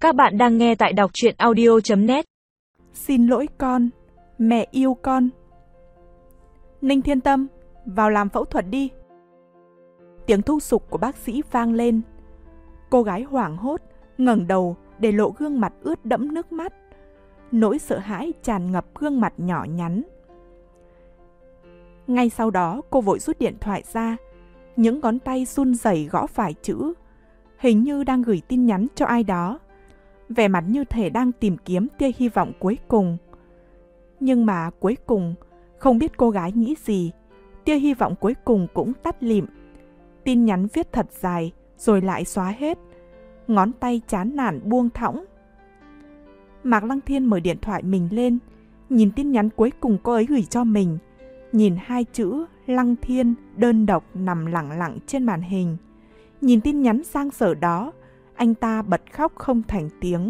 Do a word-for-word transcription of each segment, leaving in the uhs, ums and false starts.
Các bạn đang nghe tại đọc truyện audio chấm net. Xin lỗi con, mẹ yêu con. Ninh Thiên Tâm, vào làm phẫu thuật đi. Tiếng thúc giục của bác sĩ vang lên. Cô gái hoảng hốt, ngẩng đầu để lộ gương mặt ướt đẫm nước mắt. Nỗi sợ hãi tràn ngập gương mặt nhỏ nhắn. Ngay sau đó cô vội rút điện thoại ra. Những ngón tay run rẩy gõ vài chữ, hình như đang gửi tin nhắn cho ai đó. Vẻ mặt như thể đang tìm kiếm tia hy vọng cuối cùng. Nhưng mà cuối cùng, không biết cô gái nghĩ gì, tia hy vọng cuối cùng cũng tắt lịm. Tin nhắn viết thật dài, rồi lại xóa hết. Ngón tay chán nản buông thõng. Mạc Lăng Thiên mở điện thoại mình lên, nhìn tin nhắn cuối cùng cô ấy gửi cho mình. Nhìn hai chữ Lăng Thiên đơn độc nằm lẳng lặng trên màn hình. Nhìn tin nhắn sang sở đó, anh ta bật khóc không thành tiếng.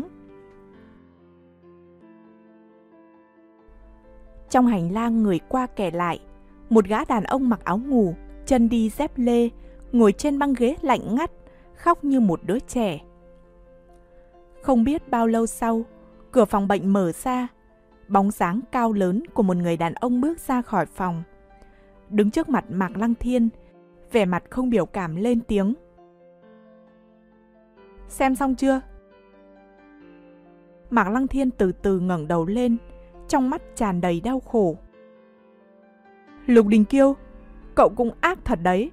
Trong hành lang người qua kẻ lại, một gã đàn ông mặc áo ngủ, chân đi dép lê, ngồi trên băng ghế lạnh ngắt, khóc như một đứa trẻ. Không biết bao lâu sau, cửa phòng bệnh mở ra, bóng dáng cao lớn của một người đàn ông bước ra khỏi phòng. Đứng trước mặt Mạc Lăng Thiên, vẻ mặt không biểu cảm lên tiếng. Xem xong chưa? Mạc Lăng Thiên từ từ ngẩng đầu lên, trong mắt tràn đầy đau khổ. Lục Đình Kiêu, cậu cũng ác thật đấy.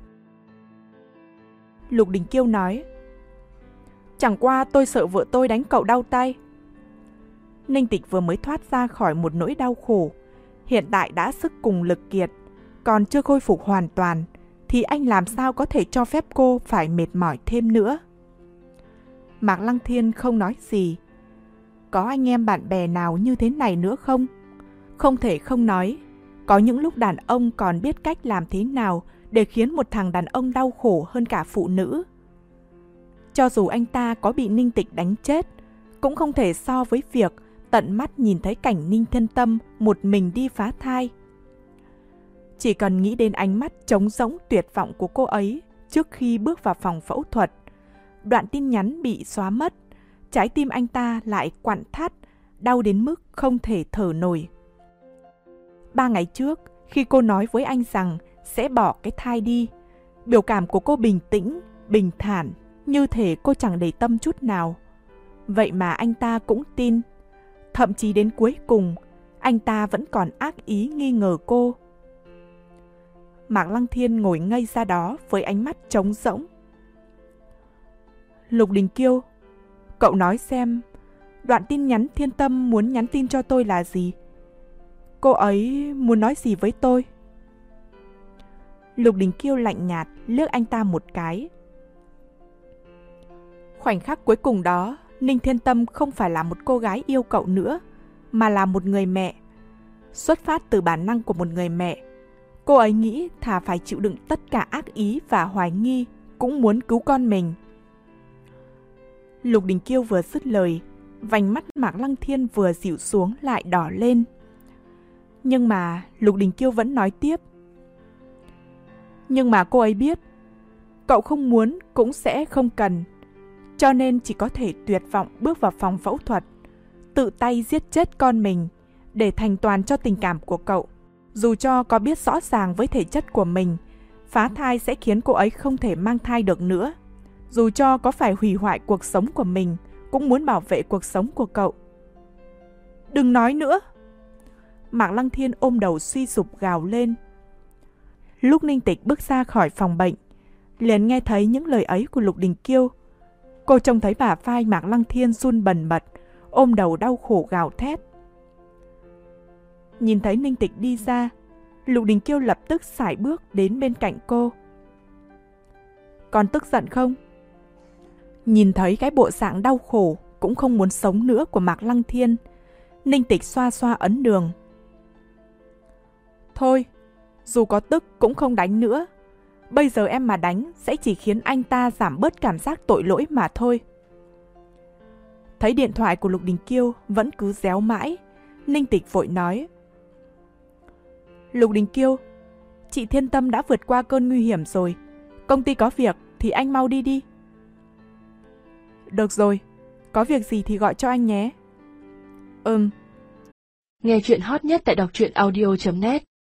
Lục Đình Kiêu nói. Chẳng qua tôi sợ vợ tôi đánh cậu đau tay. Ninh Tịch vừa mới thoát ra khỏi một nỗi đau khổ, hiện tại đã sức cùng lực kiệt, còn chưa khôi phục hoàn toàn, thì anh làm sao có thể cho phép cô phải mệt mỏi thêm nữa. Mạc Lăng Thiên không nói gì. Có anh em bạn bè nào như thế này nữa không? Không thể không nói, có những lúc đàn ông còn biết cách làm thế nào để khiến một thằng đàn ông đau khổ hơn cả phụ nữ. Cho dù anh ta có bị Ninh Tịch đánh chết, cũng không thể so với việc tận mắt nhìn thấy cảnh Ninh Thiên Tâm một mình đi phá thai. Chỉ cần nghĩ đến ánh mắt trống rỗng tuyệt vọng của cô ấy trước khi bước vào phòng phẫu thuật, đoạn tin nhắn bị xóa mất, trái tim anh ta lại quặn thắt, đau đến mức không thể thở nổi. Ba ngày trước, khi cô nói với anh rằng sẽ bỏ cái thai đi, biểu cảm của cô bình tĩnh, bình thản, như thể cô chẳng để tâm chút nào. Vậy mà anh ta cũng tin. Thậm chí đến cuối cùng, anh ta vẫn còn ác ý nghi ngờ cô. Mạc Lăng Thiên ngồi ngây ra đó với ánh mắt trống rỗng. Lục Đình Kiêu, cậu nói xem, đoạn tin nhắn Thiên Tâm muốn nhắn tin cho tôi là gì? Cô ấy muốn nói gì với tôi? Lục Đình Kiêu lạnh nhạt liếc anh ta một cái. Khoảnh khắc cuối cùng đó, Ninh Thiên Tâm không phải là một cô gái yêu cậu nữa, mà là một người mẹ. Xuất phát từ bản năng của một người mẹ, cô ấy nghĩ thà phải chịu đựng tất cả ác ý và hoài nghi, cũng muốn cứu con mình. Lục Đình Kiêu vừa dứt lời, vành mắt Mạc Lăng Thiên vừa dịu xuống lại đỏ lên. Nhưng mà Lục Đình Kiêu vẫn nói tiếp. Nhưng mà cô ấy biết, cậu không muốn cũng sẽ không cần, cho nên chỉ có thể tuyệt vọng bước vào phòng phẫu thuật, tự tay giết chết con mình, để thành toàn cho tình cảm của cậu. Dù cho có biết rõ ràng với thể chất của mình, phá thai sẽ khiến cô ấy không thể mang thai được nữa. Dù cho có phải hủy hoại cuộc sống của mình, cũng muốn bảo vệ cuộc sống của cậu. Đừng nói nữa! Mạc Lăng Thiên ôm đầu suy sụp gào lên. Lúc Ninh Tịch bước ra khỏi phòng bệnh, liền nghe thấy những lời ấy của Lục Đình Kiêu. Cô trông thấy bả vai Mạc Lăng Thiên run bần bật, ôm đầu đau khổ gào thét. Nhìn thấy Ninh Tịch đi ra, Lục Đình Kiêu lập tức sải bước đến bên cạnh cô. Còn tức giận không? Nhìn thấy cái bộ dạng đau khổ, cũng không muốn sống nữa của Mạc Lăng Thiên, Ninh Tịch xoa xoa ấn đường. Thôi, dù có tức cũng không đánh nữa. Bây giờ em mà đánh sẽ chỉ khiến anh ta giảm bớt cảm giác tội lỗi mà thôi. Thấy điện thoại của Lục Đình Kiêu vẫn cứ réo mãi, Ninh Tịch vội nói. Lục Đình Kiêu, chị Thiên Tâm đã vượt qua cơn nguy hiểm rồi. Công ty có việc thì anh mau đi đi. Được rồi, có việc gì thì gọi cho anh nhé. Ừm. Nghe chuyện hot nhất tại đọc truyện audio chấm net